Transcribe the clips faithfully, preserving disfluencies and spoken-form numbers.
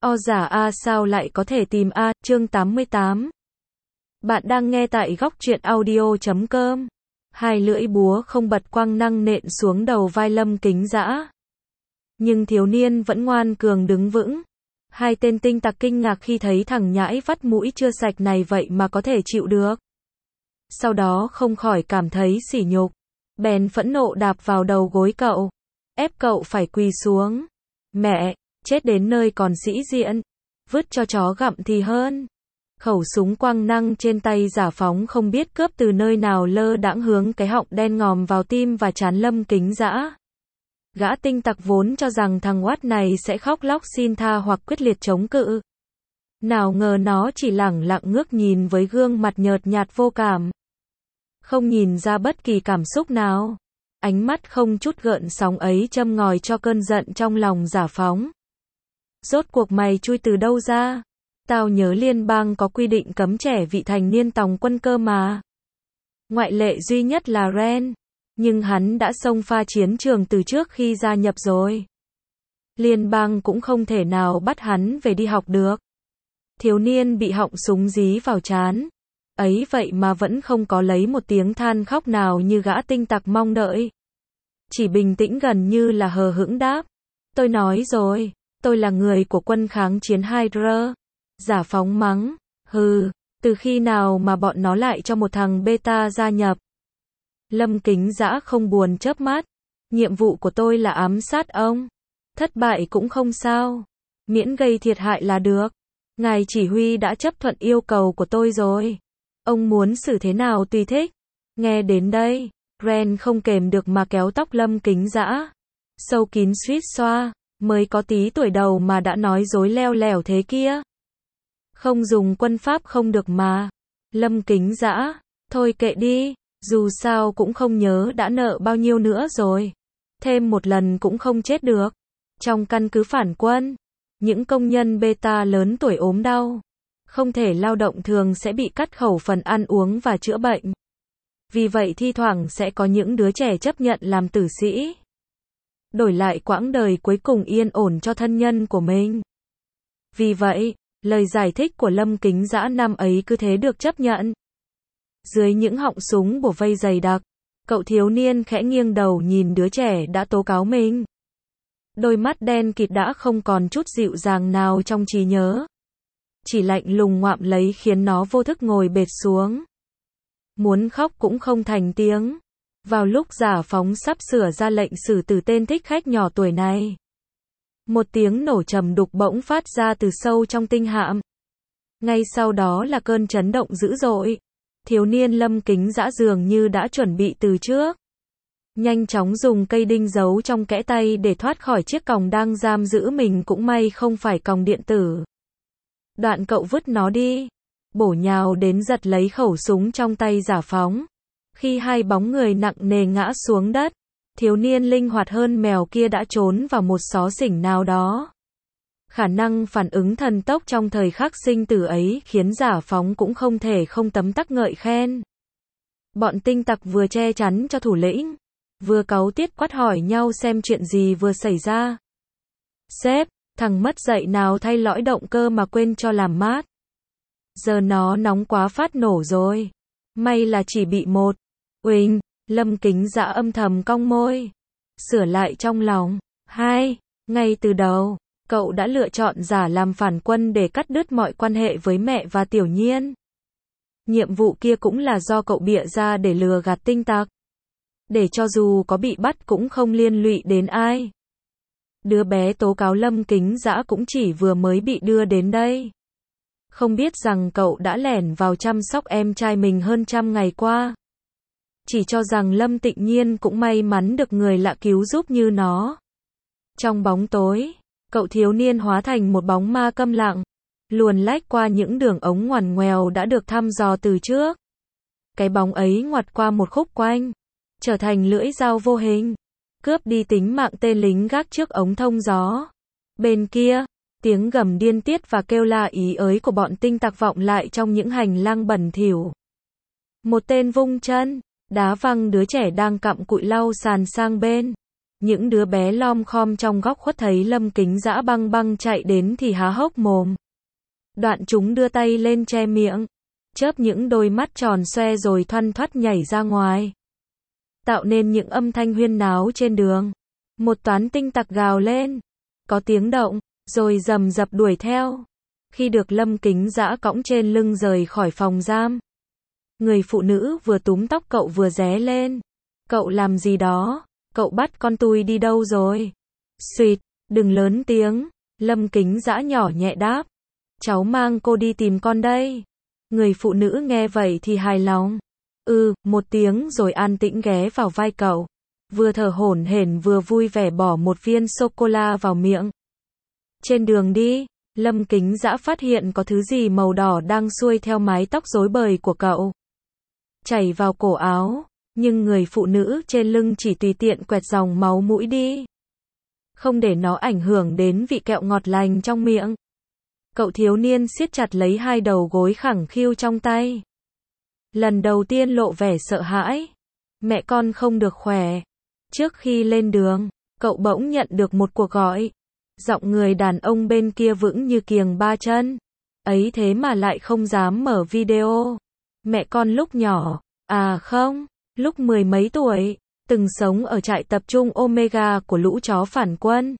O giả A sao lại có thể tìm A, chương tám mươi tám. Bạn đang nghe tại góc truyện audio chấm com. Hai lưỡi búa không bật quang năng nện xuống đầu vai Lâm Kính Dã. Nhưng thiếu niên vẫn ngoan cường đứng vững. Hai tên tinh tặc kinh ngạc khi thấy thằng nhãi vắt mũi chưa sạch này vậy mà có thể chịu được. Sau đó không khỏi cảm thấy sỉ nhục. Bèn phẫn nộ đạp vào đầu gối cậu. Ép cậu phải quỳ xuống. Mẹ, chết đến nơi còn sĩ diện. Vứt cho chó gặm thì hơn. Khẩu súng quang năng trên tay Giả Phóng không biết cướp từ nơi nào lơ đãng hướng cái họng đen ngòm vào tim và trán Lâm Kính Dã. Gã tinh tặc vốn cho rằng thằng oát này sẽ khóc lóc xin tha hoặc quyết liệt chống cự. Nào ngờ nó chỉ lẳng lặng ngước nhìn với gương mặt nhợt nhạt vô cảm. Không nhìn ra bất kỳ cảm xúc nào. Ánh mắt không chút gợn sóng ấy châm ngòi cho cơn giận trong lòng Giả Phóng. Rốt cuộc mày chui từ đâu ra? Tao nhớ liên bang có quy định cấm trẻ vị thành niên tòng quân cơ mà. Ngoại lệ duy nhất là Ren. Nhưng hắn đã xông pha chiến trường từ trước khi gia nhập rồi. Liên bang cũng không thể nào bắt hắn về đi học được. Thiếu niên bị họng súng dí vào trán. Ấy vậy mà vẫn không có lấy một tiếng than khóc nào như gã tinh tặc mong đợi. Chỉ bình tĩnh gần như là hờ hững đáp. Tôi nói rồi, tôi là người của quân kháng chiến Hydra. Giả Phóng mắng, hừ, từ khi nào mà bọn nó lại cho một thằng beta gia nhập. Lâm Kính Dã không buồn chớp mắt. Nhiệm vụ của tôi là ám sát ông. Thất bại cũng không sao. Miễn gây thiệt hại là được. Ngài chỉ huy đã chấp thuận yêu cầu của tôi rồi. Ông muốn xử thế nào tùy thích. Nghe đến đây, Ren không kềm được mà kéo tóc Lâm Kính Dã. Sâu kín suýt xoa, mới có tí tuổi đầu mà đã nói dối leo lẻo thế kia. Không dùng quân pháp không được mà. Lâm Kính Dã, thôi kệ đi, dù sao cũng không nhớ đã nợ bao nhiêu nữa rồi. Thêm một lần cũng không chết được. Trong căn cứ phản quân, những công nhân beta lớn tuổi ốm đau, không thể lao động thường sẽ bị cắt khẩu phần ăn uống và chữa bệnh. Vì vậy thi thoảng sẽ có những đứa trẻ chấp nhận làm tử sĩ. Đổi lại quãng đời cuối cùng yên ổn cho thân nhân của mình. Vì vậy, lời giải thích của Lâm Kính Dã năm ấy cứ thế được chấp nhận. Dưới những họng súng bủa vây dày đặc, cậu thiếu niên khẽ nghiêng đầu nhìn đứa trẻ đã tố cáo mình. Đôi mắt đen kịt đã không còn chút dịu dàng nào trong trí nhớ. Chỉ lạnh lùng ngoạm lấy khiến nó vô thức ngồi bệt xuống. Muốn khóc cũng không thành tiếng. Vào lúc Giả Phóng sắp sửa ra lệnh xử tử tên thích khách nhỏ tuổi này. Một tiếng nổ trầm đục bỗng phát ra từ sâu trong tinh hạm. Ngay sau đó là cơn chấn động dữ dội. Thiếu niên Lâm Kính Dã dường như đã chuẩn bị từ trước. Nhanh chóng dùng cây đinh giấu trong kẽ tay để thoát khỏi chiếc còng đang giam giữ mình, cũng may không phải còng điện tử. Đoạn cậu vứt nó đi. Bổ nhào đến giật lấy khẩu súng trong tay Giả Phóng. Khi hai bóng người nặng nề ngã xuống đất, thiếu niên linh hoạt hơn mèo kia đã trốn vào một xó xỉnh nào đó. Khả năng phản ứng thần tốc trong thời khắc sinh tử ấy khiến Giả Phóng cũng không thể không tấm tắc ngợi khen. Bọn tinh tặc vừa che chắn cho thủ lĩnh, vừa cáu tiết quát hỏi nhau xem chuyện gì vừa xảy ra. Sếp, thằng mất dạy nào thay lõi động cơ mà quên cho làm mát. Giờ nó nóng quá phát nổ rồi. May là chỉ bị một. Uỳnh, Lâm Kính Dã âm thầm cong môi. Sửa lại trong lòng. Hai, ngay từ đầu, cậu đã lựa chọn giả làm phản quân để cắt đứt mọi quan hệ với mẹ và Tiểu Nhiên. Nhiệm vụ kia cũng là do cậu bịa ra để lừa gạt tinh tặc. Để cho dù có bị bắt cũng không liên lụy đến ai. Đứa bé tố cáo Lâm Kính Dã cũng chỉ vừa mới bị đưa đến đây. Không biết rằng cậu đã lẻn vào chăm sóc em trai mình hơn trăm ngày qua. Chỉ cho rằng Lâm Tịnh Nhiên cũng may mắn được người lạ cứu giúp như nó. Trong bóng tối, cậu thiếu niên hóa thành một bóng ma câm lặng, luồn lách qua những đường ống ngoằn ngoèo đã được thăm dò từ trước. Cái bóng ấy ngoặt qua một khúc quanh, trở thành lưỡi dao vô hình, cướp đi tính mạng tên lính gác trước ống thông gió. Bên kia, tiếng gầm điên tiết và kêu la ý ới của bọn tinh tặc vọng lại trong những hành lang bẩn thỉu. Một tên vung chân, đá văng đứa trẻ đang cặm cụi lau sàn sang bên. Những đứa bé lom khom trong góc khuất thấy Lâm Kính Dã băng băng chạy đến thì há hốc mồm. Đoạn chúng đưa tay lên che miệng, chớp những đôi mắt tròn xoe rồi thoăn thoắt nhảy ra ngoài, tạo nên những âm thanh huyên náo trên đường. Một toán tinh tặc gào lên, có tiếng động, rồi rầm rập đuổi theo. Khi được Lâm Kính Dã cõng trên lưng rời khỏi phòng giam, người phụ nữ vừa túm tóc cậu vừa ré lên. Cậu làm gì đó? Cậu bắt con tui đi đâu rồi? Xuyệt, đừng lớn tiếng. Lâm Kính Dã nhỏ nhẹ đáp. Cháu mang cô đi tìm con đây. Người phụ nữ nghe vậy thì hài lòng. Ừ, một tiếng rồi an tĩnh ghé vào vai cậu. Vừa thở hổn hển vừa vui vẻ bỏ một viên sô-cô-la vào miệng. Trên đường đi, Lâm Kính Dã phát hiện có thứ gì màu đỏ đang xuôi theo mái tóc rối bời của cậu, chảy vào cổ áo, nhưng người phụ nữ trên lưng chỉ tùy tiện quẹt dòng máu mũi đi, không để nó ảnh hưởng đến vị kẹo ngọt lành trong miệng. Cậu thiếu niên siết chặt lấy hai đầu gối khẳng khiu trong tay. Lần đầu tiên lộ vẻ sợ hãi. Mẹ con không được khỏe. Trước khi lên đường, cậu bỗng nhận được một cuộc gọi. Giọng người đàn ông bên kia vững như kiềng ba chân. Ấy thế mà lại không dám mở video. Mẹ con lúc nhỏ, à không, lúc mười mấy tuổi, từng sống ở trại tập trung Omega của lũ chó phản quân.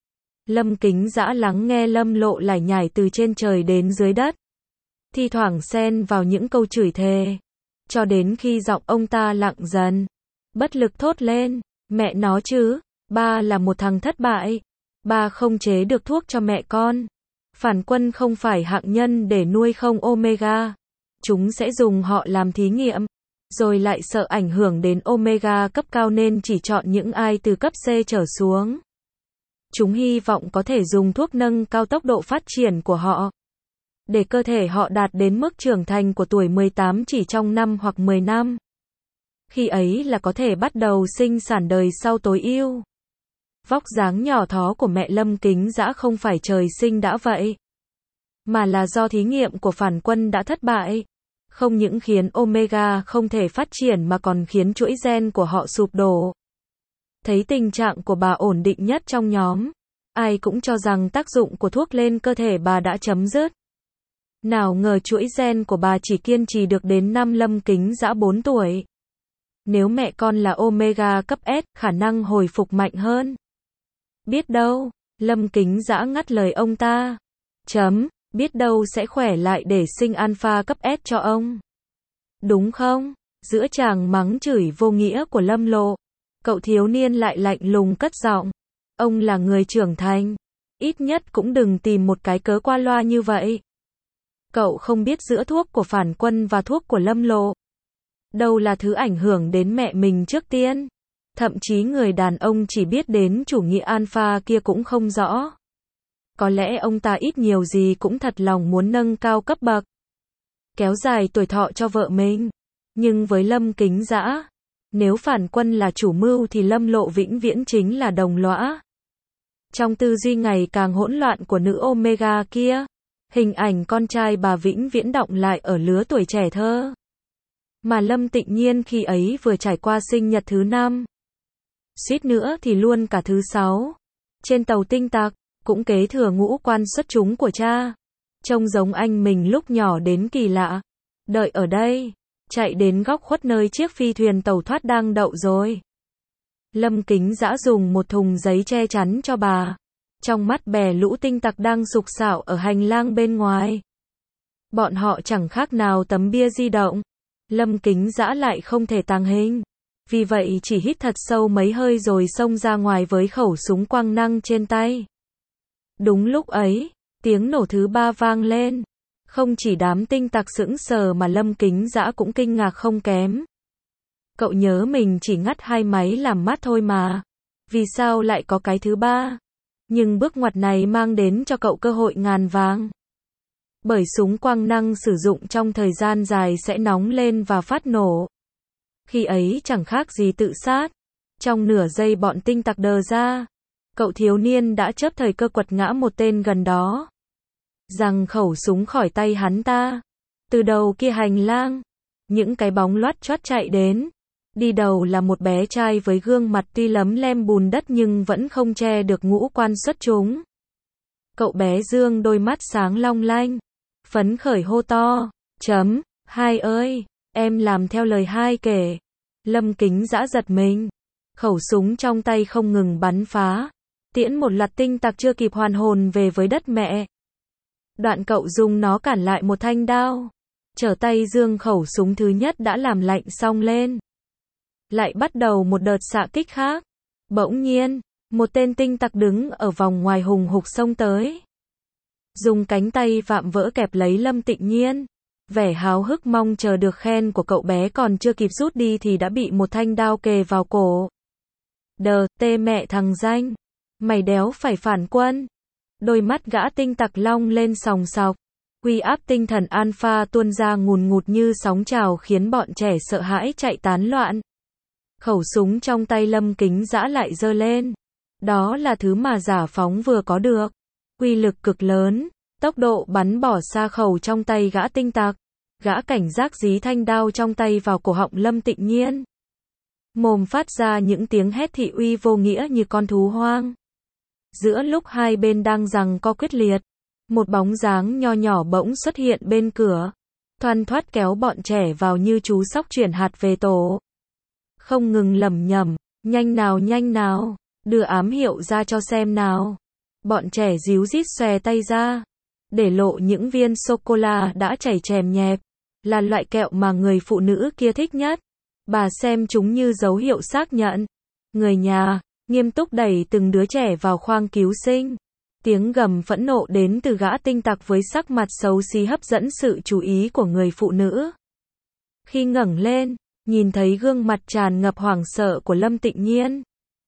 Lâm Kính Dã lắng nghe Lâm Lộ lải nhải từ trên trời đến dưới đất, thi thoảng xen vào những câu chửi thề, cho đến khi giọng ông ta lặng dần, bất lực thốt lên, mẹ nó chứ, ba là một thằng thất bại, ba không chế được thuốc cho mẹ con. Phản quân không phải hạng nhân để nuôi không Omega, chúng sẽ dùng họ làm thí nghiệm, rồi lại sợ ảnh hưởng đến Omega cấp cao nên chỉ chọn những ai từ cấp C trở xuống. Chúng hy vọng có thể dùng thuốc nâng cao tốc độ phát triển của họ, để cơ thể họ đạt đến mức trưởng thành của tuổi mười tám chỉ trong năm hoặc mười năm. Khi ấy là có thể bắt đầu sinh sản đời sau tối ưu. Vóc dáng nhỏ thó của mẹ Lâm Kính Dã không phải trời sinh đã vậy, mà là do thí nghiệm của phản quân đã thất bại. Không những khiến Omega không thể phát triển mà còn khiến chuỗi gen của họ sụp đổ. Thấy tình trạng của bà ổn định nhất trong nhóm, ai cũng cho rằng tác dụng của thuốc lên cơ thể bà đã chấm dứt. Nào ngờ chuỗi gen của bà chỉ kiên trì được đến năm Lâm Kính Dã bốn tuổi. Nếu mẹ con là Omega cấp S, khả năng hồi phục mạnh hơn. Biết đâu, Lâm Kính Dã ngắt lời ông ta. Chấm, biết đâu sẽ khỏe lại để sinh alpha cấp S cho ông. Đúng không? Giữa chàng mắng chửi vô nghĩa của Lâm Lộ, cậu thiếu niên lại lạnh lùng cất giọng. Ông là người trưởng thành, ít nhất cũng đừng tìm một cái cớ qua loa như vậy. Cậu không biết giữa thuốc của phản quân và thuốc của Lâm Lộ, đâu là thứ ảnh hưởng đến mẹ mình trước tiên. Thậm chí người đàn ông chỉ biết đến chủ nghĩa alpha kia cũng không rõ. Có lẽ ông ta ít nhiều gì cũng thật lòng muốn nâng cao cấp bậc, kéo dài tuổi thọ cho vợ mình. Nhưng với Lâm Kính Dã, nếu phản quân là chủ mưu thì Lâm Lộ vĩnh viễn chính là đồng lõa. Trong tư duy ngày càng hỗn loạn của nữ Omega kia, hình ảnh con trai bà vĩnh viễn đọng lại ở lứa tuổi trẻ thơ. Mà Lâm Tịnh Nhiên khi ấy vừa trải qua sinh nhật thứ năm, suýt nữa thì luôn cả thứ sáu. Trên tàu tinh tặc, cũng kế thừa ngũ quan xuất chúng của cha. Trông giống anh mình lúc nhỏ đến kỳ lạ. Đợi ở đây, chạy đến góc khuất nơi chiếc phi thuyền tàu thoát đang đậu rồi. Lâm Kính Dã dùng một thùng giấy che chắn cho bà. Trong mắt bè lũ tinh tặc đang sục sạo ở hành lang bên ngoài. Bọn họ chẳng khác nào tấm bia di động. Lâm Kính Dã lại không thể tàng hình. Vì vậy chỉ hít thật sâu mấy hơi rồi xông ra ngoài với khẩu súng quang năng trên tay. Đúng lúc ấy, tiếng nổ thứ ba vang lên. Không chỉ đám tinh tặc sững sờ mà Lâm Kính Dã cũng kinh ngạc không kém. Cậu nhớ mình chỉ ngắt hai máy làm mát thôi mà. Vì sao lại có cái thứ ba? Nhưng bước ngoặt này mang đến cho cậu cơ hội ngàn vàng. Bởi súng quang năng sử dụng trong thời gian dài sẽ nóng lên và phát nổ. Khi ấy chẳng khác gì tự sát. Trong nửa giây bọn tinh tặc đờ ra. Cậu thiếu niên đã chớp thời cơ quật ngã một tên gần đó. Giằng khẩu súng khỏi tay hắn ta. Từ đầu kia hành lang, những cái bóng loắt choắt chạy đến. Đi đầu là một bé trai với gương mặt tuy lấm lem bùn đất nhưng vẫn không che được ngũ quan xuất chúng. Cậu bé dương đôi mắt sáng long lanh, phấn khởi hô to, chấm, hai ơi, em làm theo lời hai kể. Lâm Kính Dã giật mình, khẩu súng trong tay không ngừng bắn phá, tiễn một loạt tinh tặc chưa kịp hoàn hồn về với đất mẹ. Đoạn cậu dùng nó cản lại một thanh đao, trở tay giương khẩu súng thứ nhất đã làm lạnh xong lên. Lại bắt đầu một đợt xạ kích khác. Bỗng nhiên, một tên tinh tặc đứng ở vòng ngoài hùng hục xông tới. Dùng cánh tay vạm vỡ kẹp lấy Lâm Tịnh Nhiên. Vẻ háo hức mong chờ được khen của cậu bé còn chưa kịp rút đi thì đã bị một thanh đao kề vào cổ. Đờ, tê mẹ thằng danh. Mày đéo phải phản quân. Đôi mắt gã tinh tặc long lên sòng sọc. Uy áp tinh thần alpha tuôn ra ngùn ngụt như sóng trào khiến bọn trẻ sợ hãi chạy tán loạn. Khẩu súng trong tay Lâm Kính Dã lại giơ lên. Đó là thứ mà Giả Phóng vừa có được. Uy lực cực lớn, tốc độ bắn bỏ xa khẩu trong tay gã tinh tặc. Gã cảnh giác dí thanh đao trong tay vào cổ họng Lâm Tịnh Nhiên. Mồm phát ra những tiếng hét thị uy vô nghĩa như con thú hoang. Giữa lúc hai bên đang giằng co quyết liệt, một bóng dáng nho nhỏ bỗng xuất hiện bên cửa, thoăn thoắt kéo bọn trẻ vào như chú sóc chuyển hạt về tổ. Không ngừng lẩm nhẩm, nhanh nào nhanh nào, đưa ám hiệu ra cho xem nào. Bọn trẻ díu dít xòe tay ra, để lộ những viên sô-cô-la đã chảy chèm nhẹp, là loại kẹo mà người phụ nữ kia thích nhất. Bà xem chúng như dấu hiệu xác nhận. Người nhà, nghiêm túc đẩy từng đứa trẻ vào khoang cứu sinh. Tiếng gầm phẫn nộ đến từ gã tinh tặc với sắc mặt xấu xí hấp dẫn sự chú ý của người phụ nữ. Khi ngẩng lên, nhìn thấy gương mặt tràn ngập hoảng sợ của Lâm Tịnh Nhiên,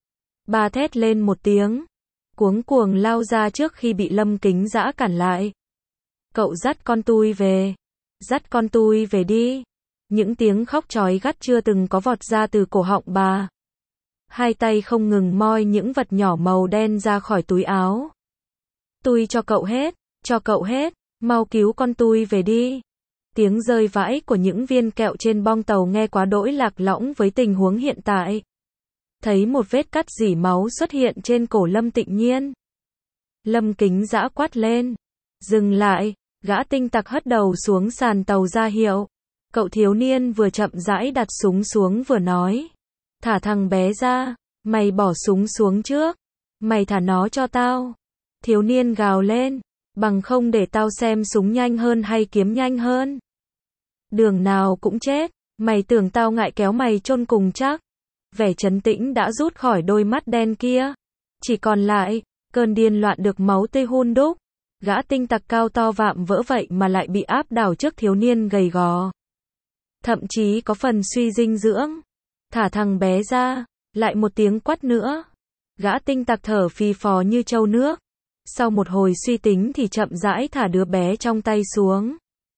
bà thét lên một tiếng, cuống cuồng lao ra trước khi bị Lâm Kính Dã cản lại. Cậu dắt con tui về, dắt con tui về đi. Những tiếng khóc chói gắt chưa từng có vọt ra từ cổ họng bà. Hai tay không ngừng moi những vật nhỏ màu đen ra khỏi túi áo. Tui cho cậu hết, cho cậu hết, mau cứu con tui về đi. Tiếng rơi vãi của những viên kẹo trên bong tàu nghe quá đỗi lạc lõng với tình huống hiện tại. Thấy một vết cắt rỉ máu xuất hiện trên cổ Lâm Tịnh Nhiên. Lâm Kính Dã quát lên. Dừng lại, gã tinh tặc hất đầu xuống sàn tàu ra hiệu. Cậu thiếu niên vừa chậm rãi đặt súng xuống vừa nói. Thả thằng bé ra, mày bỏ súng xuống trước. Mày thả nó cho tao. Thiếu niên gào lên. Bằng không để tao xem súng nhanh hơn hay kiếm nhanh hơn. Đường nào cũng chết, mày tưởng tao ngại kéo mày chôn cùng chắc. Vẻ trấn tĩnh đã rút khỏi đôi mắt đen kia. Chỉ còn lại, cơn điên loạn được máu tươi hun đúc. Gã tinh tặc cao to vạm vỡ vậy mà lại bị áp đảo trước thiếu niên gầy gò. Thậm chí có phần suy dinh dưỡng. Thả thằng bé ra, lại một tiếng quát nữa. Gã tinh tặc thở phì phò như trâu nước. Sau một hồi suy tính thì chậm rãi thả đứa bé trong tay xuống.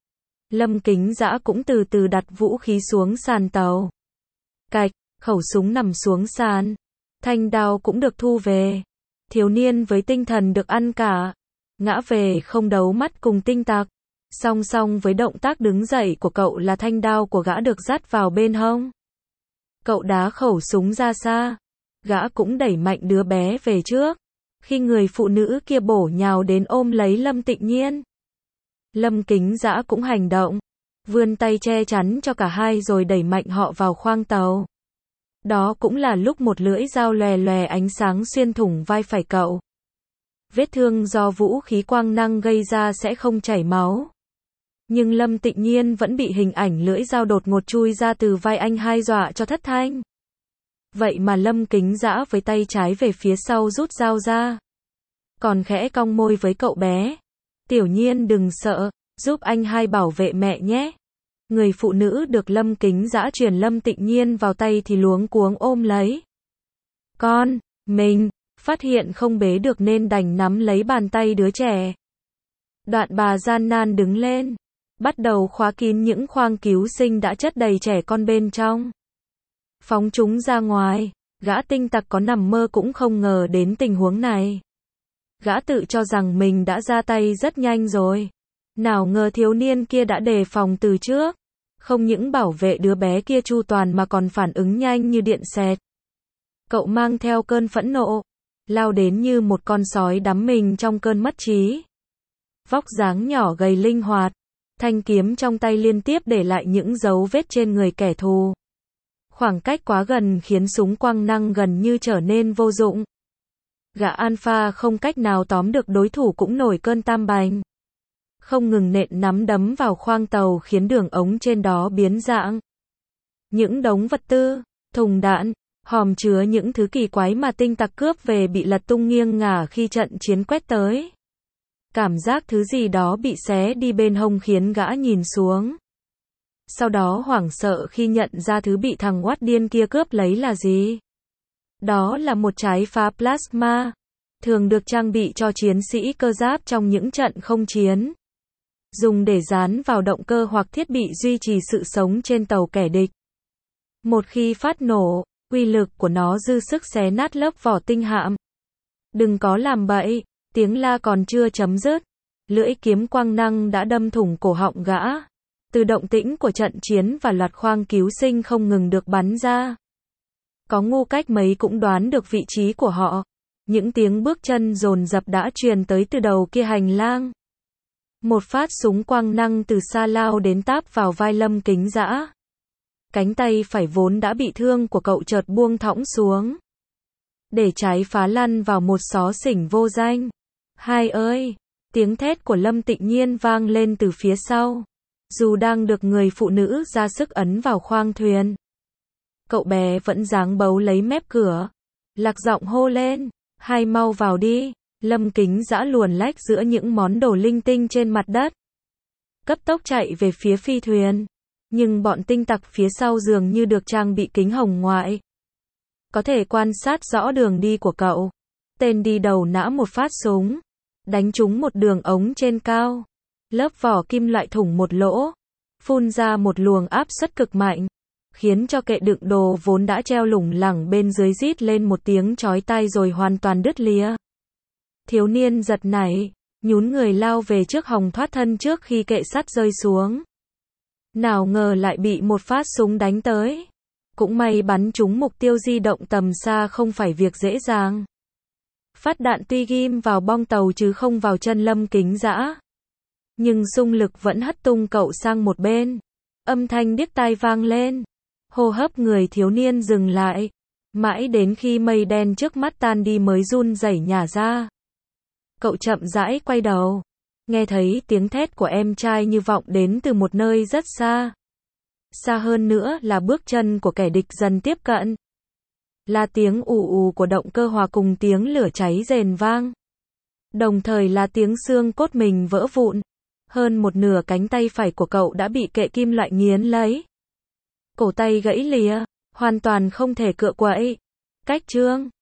Lâm Kính Dã cũng từ từ đặt vũ khí xuống sàn tàu. Cạch, khẩu súng nằm xuống sàn. Thanh đao cũng được thu về. Thiếu niên với tinh thần được ăn cả. Ngã về không đấu mắt cùng tinh tặc. Song song với động tác đứng dậy của cậu là thanh đao của gã được dắt vào bên hông. Cậu đá khẩu súng ra xa. Gã cũng đẩy mạnh đứa bé về trước. Khi người phụ nữ kia bổ nhào đến ôm lấy Lâm Tịnh Nhiên. Lâm Kính Dã cũng hành động. Vươn tay che chắn cho cả hai rồi đẩy mạnh họ vào khoang tàu. Đó cũng là lúc một lưỡi dao lòe lòe ánh sáng xuyên thủng vai phải cậu. Vết thương do vũ khí quang năng gây ra sẽ không chảy máu. Nhưng Lâm Tịnh Nhiên vẫn bị hình ảnh lưỡi dao đột ngột chui ra từ vai anh hai dọa cho thất thanh. Vậy mà Lâm Kính Dã với tay trái về phía sau rút dao ra. Còn khẽ cong môi với cậu bé. Tiểu Nhiên đừng sợ, giúp anh hai bảo vệ mẹ nhé. Người phụ nữ được Lâm Kính Dã truyền Lâm Tịnh Nhiên vào tay thì luống cuống ôm lấy. Con, mình, phát hiện không bế được nên đành nắm lấy bàn tay đứa trẻ. Đoạn bà gian nan đứng lên. Bắt đầu khóa kín những khoang cứu sinh đã chất đầy trẻ con bên trong. Phóng chúng ra ngoài, gã tinh tặc có nằm mơ cũng không ngờ đến tình huống này. Gã tự cho rằng mình đã ra tay rất nhanh rồi. Nào ngờ thiếu niên kia đã đề phòng từ trước. Không những bảo vệ đứa bé kia chu toàn mà còn phản ứng nhanh như điện xẹt. Cậu mang theo cơn phẫn nộ, lao đến như một con sói đắm mình trong cơn mất trí. Vóc dáng nhỏ gầy linh hoạt, thanh kiếm trong tay liên tiếp để lại những dấu vết trên người kẻ thù. Khoảng cách quá gần khiến súng quang năng gần như trở nên vô dụng. Gã Alpha không cách nào tóm được đối thủ cũng nổi cơn tam bành. Không ngừng nện nắm đấm vào khoang tàu khiến đường ống trên đó biến dạng. Những đống vật tư, thùng đạn, hòm chứa những thứ kỳ quái mà tinh tặc cướp về bị lật tung nghiêng ngả khi trận chiến quét tới. Cảm giác thứ gì đó bị xé đi bên hông khiến gã nhìn xuống. Sau đó hoảng sợ khi nhận ra thứ bị thằng Watt điên kia cướp lấy là gì. Đó là một trái phá plasma, thường được trang bị cho chiến sĩ cơ giáp trong những trận không chiến. Dùng để dán vào động cơ hoặc thiết bị duy trì sự sống trên tàu kẻ địch. Một khi phát nổ, uy lực của nó dư sức xé nát lớp vỏ tinh hạm. Đừng có làm bậy, tiếng la còn chưa chấm dứt. Lưỡi kiếm quang năng đã đâm thủng cổ họng gã. Từ động tĩnh của trận chiến và loạt khoang cứu sinh không ngừng được bắn ra. Có ngu cách mấy cũng đoán được vị trí của họ. Những tiếng bước chân dồn dập đã truyền tới từ đầu kia hành lang. Một phát súng quang năng từ xa lao đến táp vào vai Lâm Kính Dã. Cánh tay phải vốn đã bị thương của cậu chợt buông thõng xuống. Để trái phá lăn vào một xó xỉnh vô danh. Hai ơi! Tiếng thét của Lâm Tịnh Nhiên vang lên từ phía sau. Dù đang được người phụ nữ ra sức ấn vào khoang thuyền. Cậu bé vẫn dáng bấu lấy mép cửa. Lạc giọng hô lên. Hai mau vào đi. Lâm Kính Dã luồn lách giữa những món đồ linh tinh trên mặt đất. Cấp tốc chạy về phía phi thuyền. Nhưng bọn tinh tặc phía sau dường như được trang bị kính hồng ngoại. Có thể quan sát rõ đường đi của cậu. Tên đi đầu nã một phát súng. Đánh trúng một đường ống trên cao. Lớp vỏ kim loại thủng một lỗ. Phun ra một luồng áp suất cực mạnh. Khiến cho kệ đựng đồ vốn đã treo lủng lẳng bên dưới rít lên một tiếng chói tai rồi hoàn toàn đứt lìa. Thiếu niên giật nảy, nhún người lao về trước hòng thoát thân trước khi kệ sắt rơi xuống. Nào ngờ lại bị một phát súng đánh tới. Cũng may bắn trúng mục tiêu di động tầm xa không phải việc dễ dàng. Phát đạn tuy ghim vào bong tàu chứ không vào chân Lâm Kính Dã. Nhưng xung lực vẫn hất tung cậu sang một bên. Âm thanh điếc tai vang lên. Hô hấp người thiếu niên dừng lại. Mãi đến khi mây đen trước mắt tan đi mới run rẩy nhả ra. Cậu chậm rãi quay đầu. Nghe thấy tiếng thét của em trai như vọng đến từ một nơi rất xa. Xa hơn nữa là bước chân của kẻ địch dần tiếp cận. Là tiếng ù ù của động cơ hòa cùng tiếng lửa cháy rền vang. Đồng thời là tiếng xương cốt mình vỡ vụn. Hơn một nửa cánh tay phải của cậu đã bị kệ kim loại nghiến lấy. Cổ tay gãy lìa, hoàn toàn không thể cựa quậy. Cách chương